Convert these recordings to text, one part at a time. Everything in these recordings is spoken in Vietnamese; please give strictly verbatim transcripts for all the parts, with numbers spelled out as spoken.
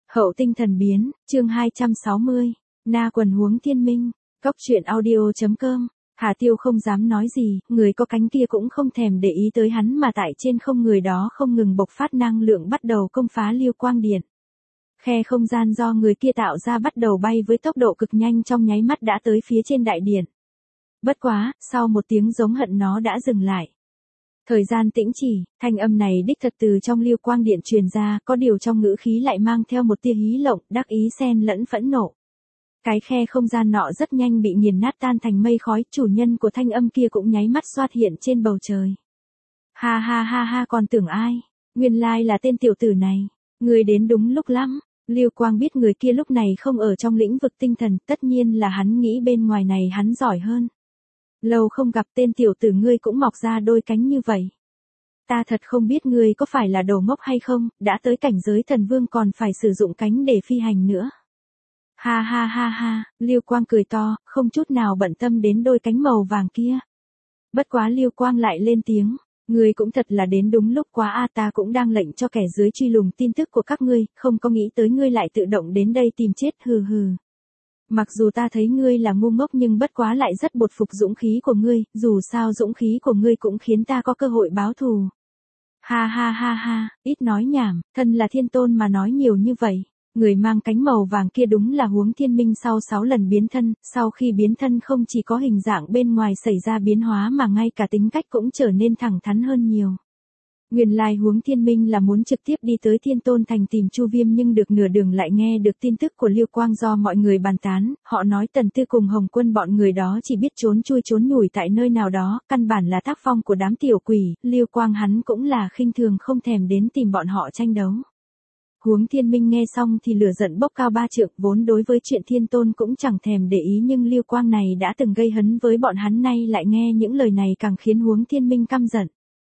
Hậu tinh thần biến, chương hai trăm sáu mươi, Na quần huống thiên minh, cóc truyện audio.com, Hà Tiêu không dám nói gì, người có cánh kia cũng không thèm để ý tới hắn mà tại trên không người đó không ngừng bộc phát năng lượng bắt đầu công phá Liêu Quang Điện. Khe không gian do người kia tạo ra bắt đầu bay với tốc độ cực nhanh trong nháy mắt đã tới phía trên đại điện. Bất quá, sau một tiếng giống hận nó đã dừng lại. Thời gian tĩnh chỉ, thanh âm này đích thật từ trong Liêu Quang Điện truyền ra, có điều trong ngữ khí lại mang theo một tia hí lộng, đắc ý xen lẫn phẫn nộ. Cái khe không gian nọ rất nhanh bị nghiền nát tan thành mây khói, chủ nhân của thanh âm kia cũng nháy mắt xoát hiện trên bầu trời. Ha ha ha ha, còn tưởng ai? Nguyên lai là tên tiểu tử này. Người đến đúng lúc lắm. Liêu Quang biết người kia lúc này không ở trong lĩnh vực tinh thần, tất nhiên là hắn nghĩ bên ngoài này hắn giỏi hơn. Lâu không gặp tên tiểu tử ngươi cũng mọc ra đôi cánh như vậy. Ta thật không biết ngươi có phải là đồ ngốc hay không, đã tới cảnh giới thần vương còn phải sử dụng cánh để phi hành nữa. Ha ha ha ha, Liêu Quang cười to, không chút nào bận tâm đến đôi cánh màu vàng kia. Bất quá Liêu Quang lại lên tiếng, ngươi cũng thật là đến đúng lúc quá a, ta cũng đang lệnh cho kẻ dưới truy lùng tin tức của các ngươi, không có nghĩ tới ngươi lại tự động đến đây tìm chết, hừ hừ. Mặc dù ta thấy ngươi là ngu ngốc nhưng bất quá lại rất bội phục dũng khí của ngươi, dù sao dũng khí của ngươi cũng khiến ta có cơ hội báo thù. Ha ha ha ha, ít nói nhảm, thân là thiên tôn mà nói nhiều như vậy. Người mang cánh màu vàng kia đúng là huống thiên minh sau sáu lần biến thân, sau khi biến thân không chỉ có hình dạng bên ngoài xảy ra biến hóa mà ngay cả tính cách cũng trở nên thẳng thắn hơn nhiều. Nguyên lai huống thiên minh là muốn trực tiếp đi tới Thiên Tôn Thành tìm Chu Viêm nhưng được nửa đường lại nghe được tin tức của Liêu Quang do mọi người bàn tán, họ nói Tần Tư cùng Hồng Quân bọn người đó chỉ biết trốn chui trốn nhủi tại nơi nào đó, căn bản là tác phong của đám tiểu quỷ, Liêu Quang hắn cũng là khinh thường không thèm đến tìm bọn họ tranh đấu. Huống thiên minh nghe xong thì lửa giận bốc cao ba trượng, vốn đối với chuyện thiên tôn cũng chẳng thèm để ý nhưng Liêu Quang này đã từng gây hấn với bọn hắn nay lại nghe những lời này càng khiến huống thiên minh căm giận.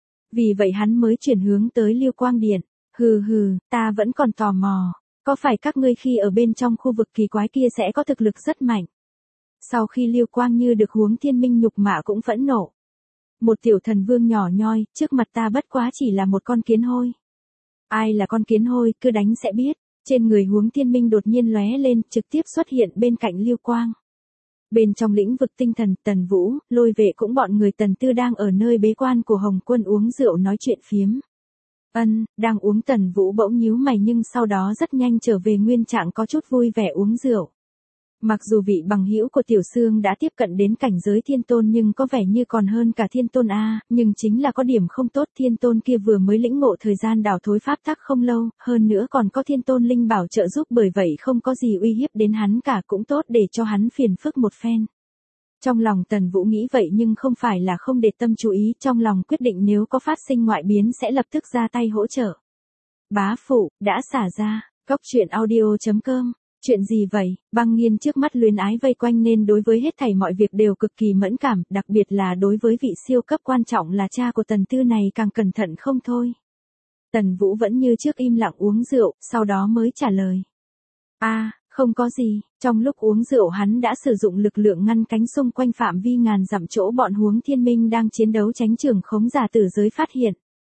Vì vậy hắn mới chuyển hướng tới Liêu Quang Điện, hừ hừ, ta vẫn còn tò mò, có phải các ngươi khi ở bên trong khu vực kỳ quái kia sẽ có thực lực rất mạnh. Sau khi Liêu Quang như được huống thiên minh nhục mạ cũng phẫn nộ. Một tiểu thần vương nhỏ nhoi, trước mặt ta bất quá chỉ là một con kiến hôi. Ai là con kiến hôi, cứ đánh sẽ biết. Trên người huống thiên minh đột nhiên lóe lên, trực tiếp xuất hiện bên cạnh Liêu Quang. Bên trong lĩnh vực tinh thần, Tần Vũ, Lôi Vệ cũng bọn người Tần Tư đang ở nơi bế quan của Hồng Quân uống rượu nói chuyện phiếm. Ân, đang uống Tần Vũ bỗng nhíu mày nhưng sau đó rất nhanh trở về nguyên trạng có chút vui vẻ uống rượu. Mặc dù vị bằng hữu của Tiểu Sương đã tiếp cận đến cảnh giới thiên tôn nhưng có vẻ như còn hơn cả thiên tôn A, nhưng chính là có điểm không tốt, thiên tôn kia vừa mới lĩnh ngộ thời gian đảo thối pháp tắc không lâu, hơn nữa còn có thiên tôn linh bảo trợ giúp, bởi vậy không có gì uy hiếp đến hắn cả, cũng tốt để cho hắn phiền phức một phen. Trong lòng Tần Vũ nghĩ vậy nhưng không phải là không để tâm chú ý, trong lòng quyết định nếu có phát sinh ngoại biến sẽ lập tức ra tay hỗ trợ. Bá phụ, đã xả ra, cóc truyện audio.com. Chuyện gì vậy? Băng Nghiên trước mắt luyến ái vây quanh nên đối với hết thảy mọi việc đều cực kỳ mẫn cảm, đặc biệt là đối với vị siêu cấp quan trọng là cha của Tần Tư này càng cẩn thận không thôi. Tần Vũ vẫn như trước im lặng uống rượu, sau đó mới trả lời. A, à, không có gì, trong lúc uống rượu hắn đã sử dụng lực lượng ngăn cánh xung quanh phạm vi ngàn dặm chỗ bọn huống thiên minh đang chiến đấu tránh trường khống giả tử giới phát hiện.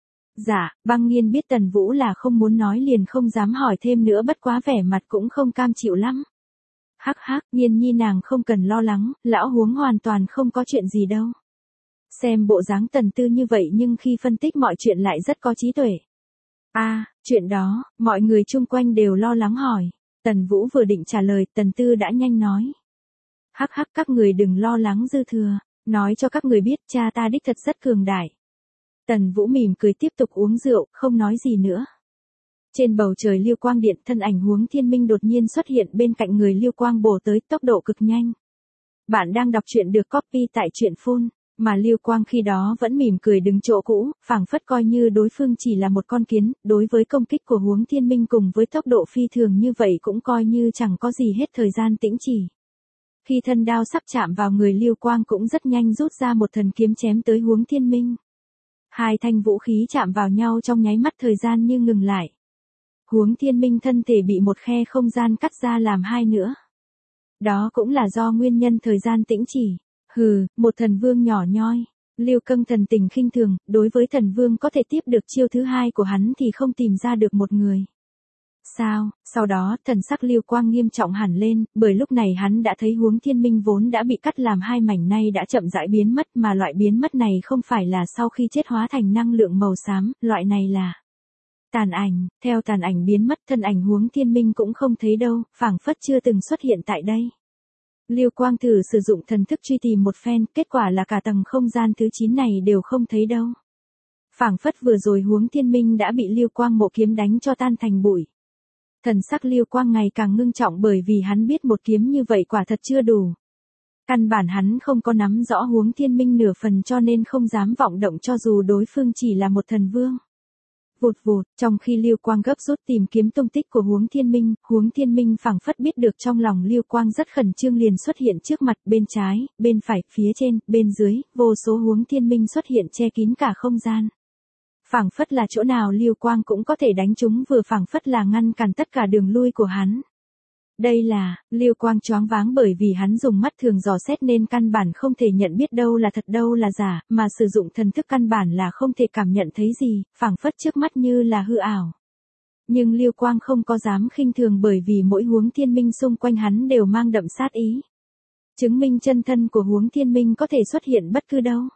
Dạ, Băng Nghiên biết Tần Vũ là không muốn nói liền không dám hỏi thêm nữa, bất quá vẻ mặt cũng không cam chịu lắm. Hắc hắc, Nghiên nhi nàng không cần lo lắng, lão huống hoàn toàn không có chuyện gì đâu. Xem bộ dáng Tần Tư như vậy nhưng khi phân tích mọi chuyện lại rất có trí tuệ. A, à, chuyện đó, mọi người chung quanh đều lo lắng hỏi. Tần Vũ vừa định trả lời, Tần Tư đã nhanh nói. Hắc hắc, các người đừng lo lắng dư thừa, nói cho các người biết cha ta đích thật rất cường đại. Tần Vũ mỉm cười tiếp tục uống rượu, không nói gì nữa. Trên bầu trời Liêu Quang Điện, thân ảnh huống thiên minh đột nhiên xuất hiện bên cạnh người Liêu Quang bổ tới tốc độ cực nhanh. Bạn đang đọc truyện được copy tại truyện phun, mà Liêu Quang khi đó vẫn mỉm cười đứng chỗ cũ, phảng phất coi như đối phương chỉ là một con kiến, đối với công kích của huống thiên minh cùng với tốc độ phi thường như vậy cũng coi như chẳng có gì hết thời gian tĩnh chỉ. Khi thân đao sắp chạm vào người Liêu Quang cũng rất nhanh rút ra một thần kiếm chém tới huống thiên minh. Hai thanh vũ khí chạm vào nhau trong nháy mắt, thời gian như ngừng lại. Huống thiên minh thân thể bị một khe không gian cắt ra làm hai nữa. Đó cũng là do nguyên nhân thời gian tĩnh chỉ. Hừ, một thần vương nhỏ nhoi. Liêu Câng thần tình khinh thường, đối với thần vương có thể tiếp được chiêu thứ hai của hắn thì không tìm ra được một người. Sao? Sau đó, thần sắc Lưu Quang nghiêm trọng hẳn lên, bởi lúc này hắn đã thấy Huống Thiên Minh vốn đã bị cắt làm hai mảnh nay đã chậm rãi biến mất, mà loại biến mất này không phải là sau khi chết hóa thành năng lượng màu xám, loại này là tàn ảnh. Theo tàn ảnh biến mất, thân ảnh Huống Thiên Minh cũng không thấy đâu, phảng phất chưa từng xuất hiện tại đây. Lưu Quang thử sử dụng thần thức truy tìm một phen, kết quả là cả tầng không gian thứ chín này đều không thấy đâu. Phảng phất vừa rồi Huống Thiên Minh đã bị Lưu Quang một kiếm đánh cho tan thành bụi. Thần sắc Lưu Quang ngày càng ngưng trọng bởi vì hắn biết một kiếm như vậy quả thật chưa đủ. Căn bản hắn không có nắm rõ Huống Thiên Minh nửa phần cho nên không dám vọng động cho dù đối phương chỉ là một thần vương. Vụt vụt, trong khi Lưu Quang gấp rút tìm kiếm tung tích của Huống Thiên Minh, Huống Thiên Minh phảng phất biết được trong lòng Lưu Quang rất khẩn trương liền xuất hiện trước mặt, bên trái, bên phải, phía trên, bên dưới, vô số Huống Thiên Minh xuất hiện che kín cả không gian. Phảng phất là chỗ nào Lưu Quang cũng có thể đánh trúng, vừa phảng phất là ngăn cản tất cả đường lui của hắn. Đây là, Lưu Quang choáng váng bởi vì hắn dùng mắt thường dò xét nên căn bản không thể nhận biết đâu là thật đâu là giả, mà sử dụng thần thức căn bản là không thể cảm nhận thấy gì, phảng phất trước mắt như là hư ảo. Nhưng Lưu Quang không có dám khinh thường bởi vì mỗi Huống Thiên Minh xung quanh hắn đều mang đậm sát ý. Chứng minh chân thân của Huống Thiên Minh có thể xuất hiện bất cứ đâu.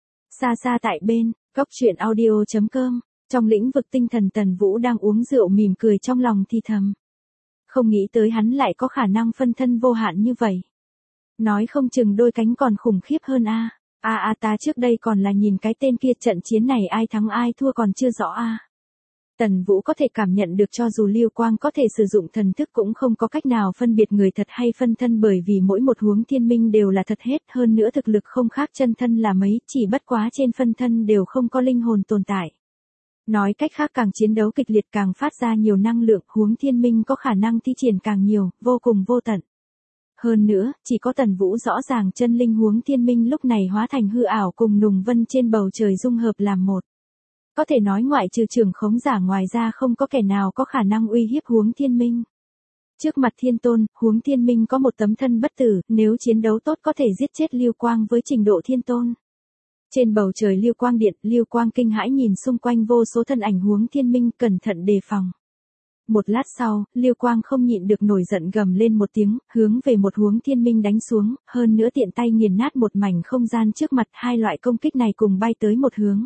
Xa xa tại bên, Cốc Truyện Audio chấm com, trong lĩnh vực tinh thần Tần Vũ đang uống rượu mỉm cười trong lòng thì thầm. Không nghĩ tới hắn lại có khả năng phân thân vô hạn như vậy. Nói không chừng đôi cánh còn khủng khiếp hơn a. A a ta trước đây còn là nhìn cái tên kia trận chiến này ai thắng ai thua còn chưa rõ a. Tần Vũ có thể cảm nhận được cho dù Lưu Quang có thể sử dụng thần thức cũng không có cách nào phân biệt người thật hay phân thân bởi vì mỗi một Huống Thiên Minh đều là thật hết, hơn nữa thực lực không khác chân thân là mấy, chỉ bất quá trên phân thân đều không có linh hồn tồn tại. Nói cách khác càng chiến đấu kịch liệt càng phát ra nhiều năng lượng, Huống Thiên Minh có khả năng thi triển càng nhiều, vô cùng vô tận. Hơn nữa, chỉ có Tần Vũ rõ ràng chân linh Huống Thiên Minh lúc này hóa thành hư ảo cùng nùng vân trên bầu trời dung hợp làm một. Có thể nói ngoại trừ trưởng khống giả ngoài ra không có kẻ nào có khả năng uy hiếp Huống Thiên Minh. Trước mặt Thiên Tôn, Huống Thiên Minh có một tấm thân bất tử, nếu chiến đấu tốt có thể giết chết Lưu Quang với trình độ Thiên Tôn. Trên bầu trời Lưu Quang điện, Lưu Quang kinh hãi nhìn xung quanh vô số thân ảnh Huống Thiên Minh cẩn thận đề phòng. Một lát sau, Lưu Quang không nhịn được nổi giận gầm lên một tiếng, hướng về một Huống Thiên Minh đánh xuống, hơn nữa tiện tay nghiền nát một mảnh không gian trước mặt, hai loại công kích này cùng bay tới một hướng.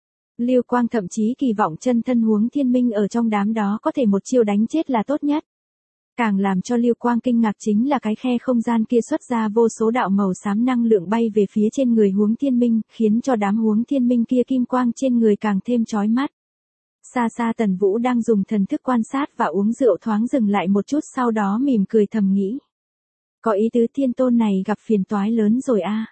Lưu Quang thậm chí kỳ vọng chân thân Huống Thiên Minh ở trong đám đó có thể một chiêu đánh chết là tốt nhất. Càng làm cho Lưu Quang kinh ngạc chính là cái khe không gian kia xuất ra vô số đạo màu xám năng lượng bay về phía trên người Huống Thiên Minh, khiến cho đám Huống Thiên Minh kia kim quang trên người càng thêm chói mắt. Xa xa Tần Vũ đang dùng thần thức quan sát và uống rượu thoáng dừng lại một chút sau đó mỉm cười thầm nghĩ. Có ý tứ Thiên Tôn này gặp phiền toái lớn rồi a.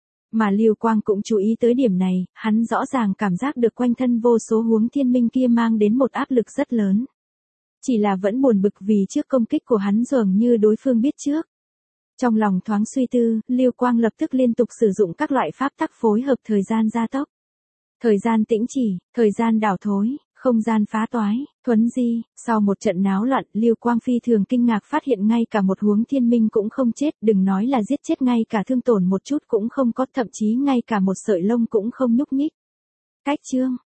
Mà Lưu Quang cũng chú ý tới điểm này, hắn rõ ràng cảm giác được quanh thân vô số Huống Thiên Minh kia mang đến một áp lực rất lớn. Chỉ là vẫn buồn bực vì trước công kích của hắn dường như đối phương biết trước. Trong lòng thoáng suy tư, Lưu Quang lập tức liên tục sử dụng các loại pháp tắc phối hợp thời gian gia tốc. Thời gian tĩnh chỉ, thời gian đảo thối, không gian phá toái, thuấn di, sau một trận náo loạn, Lưu Quang phi thường kinh ngạc phát hiện ngay cả một Huống Thiên Minh cũng không chết, đừng nói là giết chết ngay cả thương tổn một chút cũng không có, thậm chí ngay cả một sợi lông cũng không nhúc nhích. Cách chương